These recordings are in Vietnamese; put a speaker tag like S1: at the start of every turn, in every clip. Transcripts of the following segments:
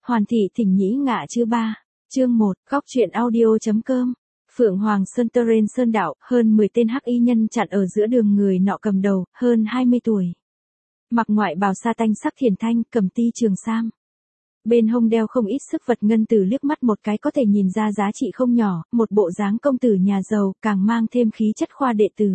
S1: Hoàn thị thỉnh nhĩ ngạ chư ba. Chương 1, Góc truyện audio.com. Phượng Hoàng Sơn Tơ Rên Sơn Đạo, hơn 10 tên hắc y nhân chặn ở giữa đường người nọ cầm đầu, hơn 20 tuổi. Mặc ngoại bào sa tanh sắc thiền thanh, cầm ti trường sam. Bên hông đeo không ít sức vật ngân tử, liếc mắt một cái có thể nhìn ra giá trị không nhỏ, một bộ dáng công tử nhà giàu, càng mang thêm khí chất khoa đệ tử.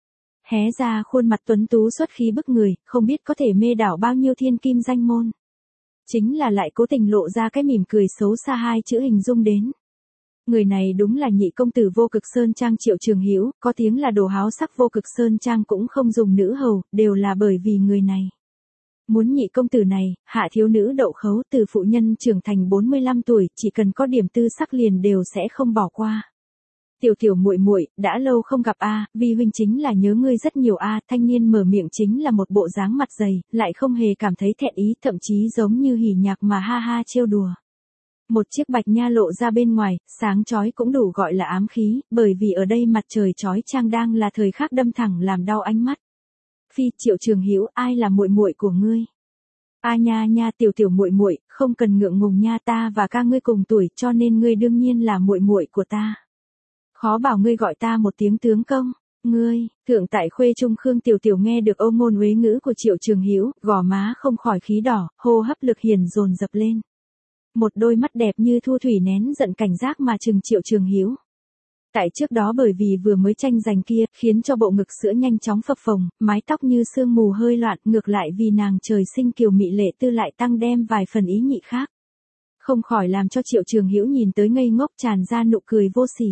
S1: Hé ra khuôn mặt tuấn tú xuất khí bức người, không biết có thể mê đảo bao nhiêu thiên kim danh môn. Chính là lại cố tình lộ ra cái mỉm cười xấu xa hai chữ hình dung đến. Người này đúng là nhị công tử Vô Cực Sơn Trang Triệu Trường Hữu, có tiếng là đồ háo sắc Vô Cực Sơn Trang cũng không dùng nữ hầu, đều là bởi vì người này. Muốn nhị công tử này, hạ thiếu nữ đậu khấu từ phụ nhân trưởng thành 45 tuổi, chỉ cần có điểm tư sắc liền đều sẽ không bỏ qua. Tiểu tiểu muội muội, đã lâu không gặp a, vi huynh chính là nhớ ngươi rất nhiều a. Thanh niên mở miệng chính là một bộ dáng mặt dày, lại không hề cảm thấy thẹn ý, thậm chí giống như hỉ nhạc mà ha ha trêu đùa. Một chiếc bạch nha lộ ra bên ngoài, sáng chói cũng đủ gọi là ám khí, bởi vì ở đây mặt trời chói chang đang là thời khắc đâm thẳng làm đau ánh mắt. Phi, Triệu Trường Hữu, ai là muội muội của ngươi? A nha nha, tiểu tiểu muội muội, không cần ngượng ngùng nha, ta và ca ngươi cùng tuổi, cho nên ngươi đương nhiên là muội muội của ta. Khó bảo ngươi gọi ta một tiếng tướng công. Ngươi, thượng tại khuê trung Khương Tiểu Tiểu nghe được âu ngôn uế ngữ của Triệu Trường Hữu, gò má không khỏi khí đỏ, hô hấp lực hiền dồn dập lên. Một đôi mắt đẹp như thu thủy nén giận cảnh giác mà trừng Triệu Trường Hữu. Tại trước đó bởi vì vừa mới tranh giành kia, khiến cho bộ ngực sữa nhanh chóng phập phồng, mái tóc như sương mù hơi loạn, ngược lại vì nàng trời sinh kiều mị lệ tư lại tăng đem vài phần ý nhị khác. Không khỏi làm cho Triệu Trường Hữu nhìn tới ngây ngốc, tràn ra nụ cười vô sỉ.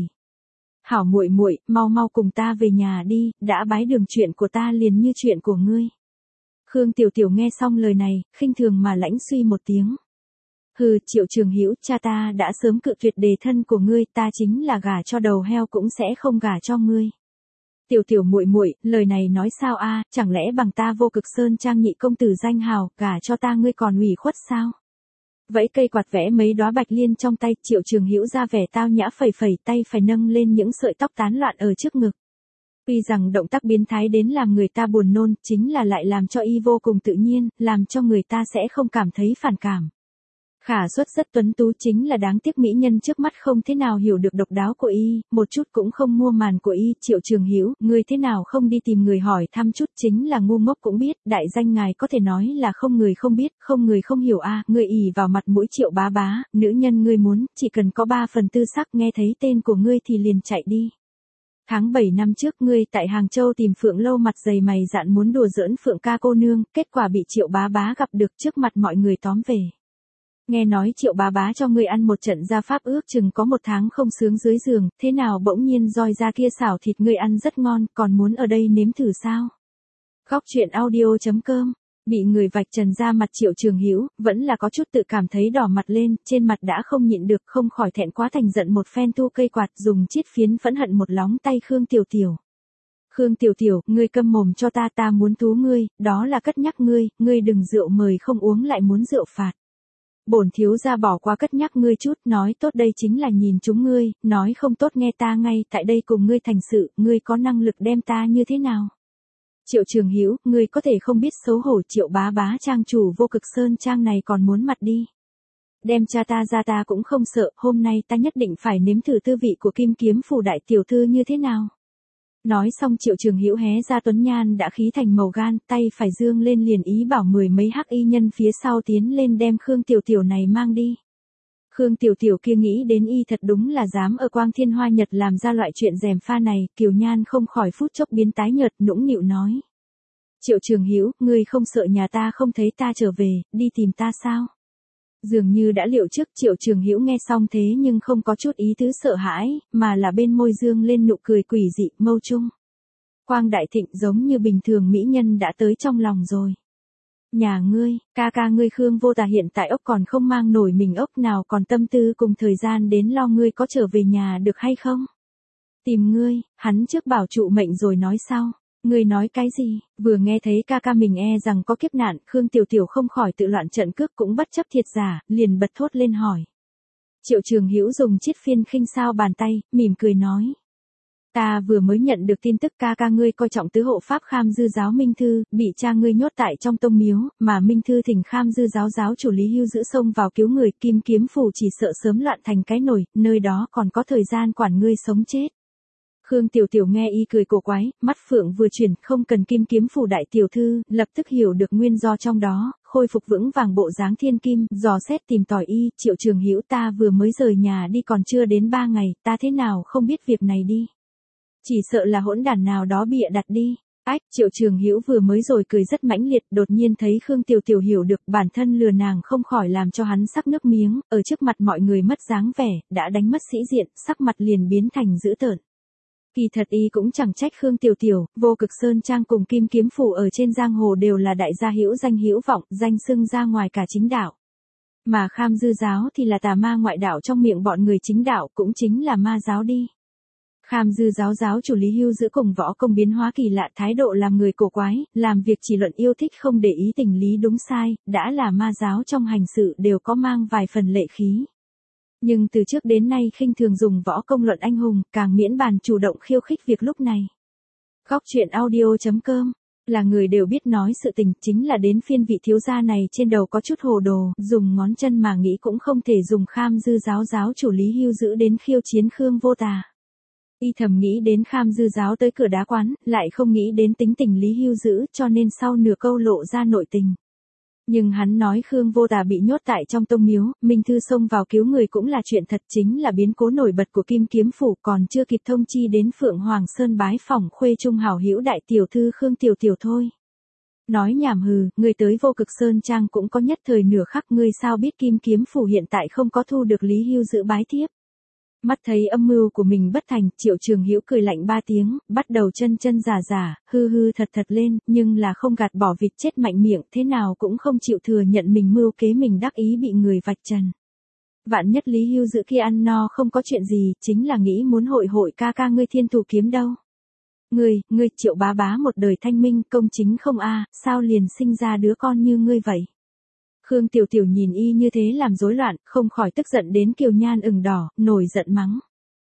S1: Hảo muội muội, mau mau cùng ta về nhà đi, đã bái đường chuyện của ta liền như chuyện của ngươi. Khương Tiểu Tiểu nghe xong lời này, khinh thường mà lãnh suy một tiếng. Hừ, Triệu Trường Hữu, cha ta đã sớm cự tuyệt đề thân của ngươi, ta chính là gả cho đầu heo cũng sẽ không gả cho ngươi. Tiểu Tiểu muội muội, lời này nói sao a, chẳng lẽ bằng ta Vô Cực Sơn Trang nhị công tử danh hào, gả cho ta ngươi còn ủy khuất sao? Vẫy cây quạt vẽ mấy đóa bạch liên trong tay, Triệu Trường Hữu ra vẻ tao nhã phẩy phẩy tay phải nâng lên những sợi tóc tán loạn ở trước ngực. Tuy rằng động tác biến thái đến làm người ta buồn nôn, chính là lại làm cho y vô cùng tự nhiên, làm cho người ta sẽ không cảm thấy phản cảm. Khả xuất rất tuấn tú, chính là đáng tiếc mỹ nhân trước mắt không thế nào hiểu được độc đáo của y, một chút cũng không mua màn của y. Triệu Trường Hữu, ngươi thế nào không đi tìm người hỏi thăm chút, chính là ngu ngốc cũng biết, đại danh ngài có thể nói là không người không biết, không người không hiểu a. Ngươi ỷ vào mặt mũi Triệu bá bá, nữ nhân ngươi muốn, chỉ cần có 3 phần tư sắc, nghe thấy tên của ngươi thì liền chạy đi. Tháng 7 năm trước ngươi tại Hàng Châu tìm Phượng Lâu mặt dày mày dạn muốn đùa giỡn Phượng ca cô nương, kết quả bị Triệu bá bá gặp được trước mặt mọi người tóm về. Nghe nói Triệu bá bá cho ngươi ăn một trận gia pháp, ước chừng có 1 tháng không sướng dưới giường, thế nào bỗng nhiên roi ra kia xảo thịt ngươi ăn rất ngon, còn muốn ở đây nếm thử sao? Góc truyện audio.com. Bị người vạch trần ra mặt Triệu Trường Hữu, vẫn là có chút tự cảm thấy đỏ mặt lên, trên mặt đã không nhịn được, không khỏi thẹn quá thành giận, một phen thu cây quạt dùng chiết phiến phẫn hận một lóng tay Khương Tiểu Tiểu. Khương Tiểu Tiểu, ngươi câm mồm cho ta, ta muốn tú ngươi, đó là cất nhắc ngươi, ngươi đừng rượu mời không uống lại muốn rượu phạt. Bổn thiếu gia bỏ qua cất nhắc ngươi chút, nói tốt đây chính là nhìn chúng ngươi, nói không tốt nghe ta ngay tại đây cùng ngươi thành sự, ngươi có năng lực đem ta như thế nào? Triệu Trường Hữu, ngươi có thể không biết xấu hổ, Triệu bá bá trang chủ Vô Cực Sơn Trang này còn muốn mặt đi. Đem cha ta ra ta cũng không sợ, hôm nay ta nhất định phải nếm thử tư vị của Kim Kiếm phủ đại tiểu thư như thế nào. Nói xong Triệu Trường Hữu hé ra tuấn nhan đã khí thành màu gan, tay phải dương lên liền ý bảo 10 mấy hắc y nhân phía sau tiến lên đem Khương Tiểu Tiểu này mang đi. Khương Tiểu Tiểu kia nghĩ đến y thật đúng là dám ở Quang Thiên Hoa Nhật làm ra loại chuyện gièm pha này, kiều nhan không khỏi phút chốc biến tái nhợt, nũng nịu nói. Triệu Trường Hữu, ngươi không sợ nhà ta không thấy ta trở về, đi tìm ta sao? Dường như đã liệu trước, Triệu Trường Hữu nghe xong thế nhưng không có chút ý tứ sợ hãi, mà là bên môi dương lên nụ cười quỷ dị, mâu trung. Quang đại thịnh giống như bình thường mỹ nhân đã tới trong lòng rồi. Nhà ngươi, ca ca ngươi Khương Vô Tà hiện tại ốc còn không mang nổi mình ốc, nào còn tâm tư cùng thời gian đến lo ngươi có trở về nhà được hay không? Tìm ngươi, hắn trước bảo trụ mệnh rồi nói sau. Ngươi nói cái gì? Vừa nghe thấy ca ca mình e rằng có kiếp nạn, Khương Tiểu Tiểu không khỏi tự loạn trận cước cũng bất chấp thiệt giả, liền bật thốt lên hỏi. Triệu Trường Hữu dùng chiết phiên khinh sao bàn tay, mỉm cười nói. Ta vừa mới nhận được tin tức ca ca ngươi coi trọng tứ hộ pháp Kham Dư giáo Minh Thư, bị cha ngươi nhốt tại trong tông miếu, mà Minh Thư thỉnh Kham Dư giáo giáo chủ Lý Hưu giữ sông vào cứu người, Kim Kiếm Phủ chỉ sợ sớm loạn thành cái nồi, nơi đó còn có thời gian quản ngươi sống chết. Khương Tiểu Tiểu nghe y cười cổ quái, mắt phượng vừa chuyển, không cần Kim Kiếm Phủ đại tiểu thư, lập tức hiểu được nguyên do trong đó, khôi phục vững vàng bộ dáng thiên kim, dò xét tìm tòi y, Triệu Trường Hữu ta vừa mới rời nhà đi còn chưa đến 3 ngày, ta thế nào không biết việc này đi. Chỉ sợ là hỗn đản nào đó bịa đặt đi. Ách, Triệu Trường Hữu vừa mới rồi cười rất mãnh liệt, đột nhiên thấy Khương Tiểu Tiểu hiểu được bản thân lừa nàng không khỏi làm cho hắn sắc nước miếng, ở trước mặt mọi người mất dáng vẻ, đã đánh mất sĩ diện, sắc mặt liền biến thành dữ tợn. Kỳ thật y cũng chẳng trách Khương Tiểu Tiểu, Vô Cực Sơn Trang cùng Kim Kiếm Phủ ở trên giang hồ đều là đại gia hữu danh hữu vọng, danh xưng ra ngoài cả chính đạo. Mà Kham Dư giáo thì là tà ma ngoại đạo trong miệng bọn người chính đạo, cũng chính là ma giáo đi. Kham Dư giáo giáo chủ Lý Hưu giữ cùng võ công biến hóa kỳ lạ, thái độ làm người cổ quái, làm việc chỉ luận yêu thích không để ý tình lý đúng sai, đã là ma giáo trong hành sự đều có mang vài phần lệ khí. Nhưng từ trước đến nay khinh thường dùng võ công luận anh hùng, càng miễn bàn chủ động khiêu khích việc lúc này. Góc truyện audio.com là người đều biết nói sự tình, chính là đến phiên vị thiếu gia này trên đầu có chút hồ đồ, dùng ngón chân mà nghĩ cũng không thể dùng Kham Dư giáo giáo chủ Lý Hưu giữ đến khiêu chiến Khương Vô Tà. Y thầm nghĩ đến Kham Dư giáo tới cửa đá quán, lại không nghĩ đến tính tình Lý Hưu giữ, cho nên sau nửa câu lộ ra nội tình. Nhưng hắn nói Khương Vô Tà bị nhốt tại trong tông miếu, Minh Thư xông vào cứu người cũng là chuyện thật, chính là biến cố nổi bật của Kim Kiếm Phủ, còn chưa kịp thông chi đến Phượng Hoàng Sơn bái phỏng khuê trung hảo hữu đại tiểu thư Khương Tiểu Tiểu thôi. Nói nhảm hừ, người tới Vô Cực Sơn Trang cũng có nhất thời nửa khắc, ngươi sao biết Kim Kiếm Phủ hiện tại không có thu được Lý Hưu giữ bái tiếp. Mắt thấy âm mưu của mình bất thành, Triệu Trường Hữu cười lạnh 3 tiếng, bắt đầu chân chân giả giả, hư hư thật thật lên, nhưng là không gạt bỏ vịt chết mạnh miệng, thế nào cũng không chịu thừa nhận mình mưu kế, mình đắc ý bị người vạch trần. Vạn nhất Lý Hưu giữ kia ăn no không có chuyện gì, chính là nghĩ muốn hội hội ca ca ngươi Thiên Thủ Kiếm đâu. Ngươi Triệu bá bá một đời thanh minh công chính không a, sao liền sinh ra đứa con như ngươi vậy? Khương Tiểu Tiểu nhìn y như thế làm rối loạn, không khỏi tức giận đến kiều nhan ửng đỏ, nổi giận mắng.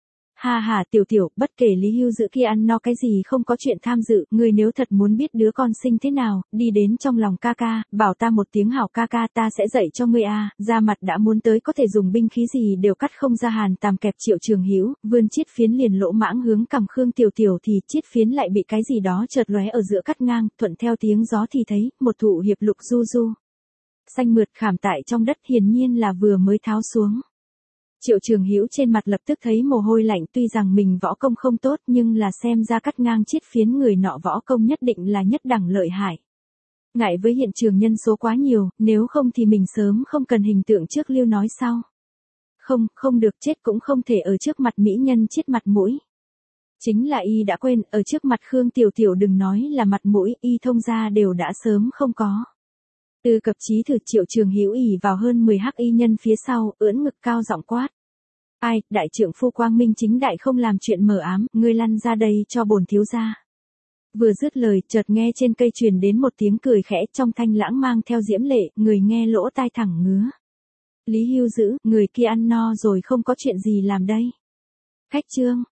S1: Ha ha Tiểu Tiểu, bất kể Lý Hưu giữ kia ăn no cái gì không có chuyện tham dự, ngươi nếu thật muốn biết đứa con sinh thế nào, đi đến trong lòng ca ca, bảo ta một tiếng hảo ca ca, ta sẽ dạy cho ngươi a. Ra mặt đã muốn tới có thể dùng binh khí gì đều cắt không ra, hàn tàm kẹp Triệu Trường Hữu, vươn chiết phiến liền lỗ mãng hướng cằm Khương Tiểu Tiểu thì chiết phiến lại bị cái gì đó chợt lóe ở giữa cắt ngang, thuận theo tiếng gió thì thấy một thụ hiệp lục du du. Xanh mượt khảm tại trong đất, hiển nhiên là vừa mới tháo xuống. Triệu Trường Hữu trên mặt lập tức thấy mồ hôi lạnh, tuy rằng mình võ công không tốt nhưng là xem ra cắt ngang chiết phiến người nọ võ công nhất định là nhất đẳng lợi hại. Ngại với hiện trường nhân số quá nhiều, nếu không thì mình sớm không cần hình tượng trước lưu nói sau. Không được, chết cũng không thể ở trước mặt mỹ nhân chết mặt mũi. Chính là y đã quên, ở trước mặt Khương Tiểu Tiểu đừng nói là mặt mũi, y thông gia đều đã sớm không có. Từ cập chí thử, Triệu Trường Hữu ỉ vào hơn 10 hắc y nhân phía sau, ưỡn ngực cao giọng quát. Ai, đại trượng phu quang minh chính đại không làm chuyện mờ ám, ngươi lăn ra đây cho bổn thiếu gia. Vừa dứt lời, chợt nghe trên cây truyền đến một tiếng cười khẽ, trong thanh lãng mang theo diễm lệ, người nghe lỗ tai thẳng ngứa. Lý Hưu giữ, người kia ăn no rồi không có chuyện gì làm đây. Khách trương,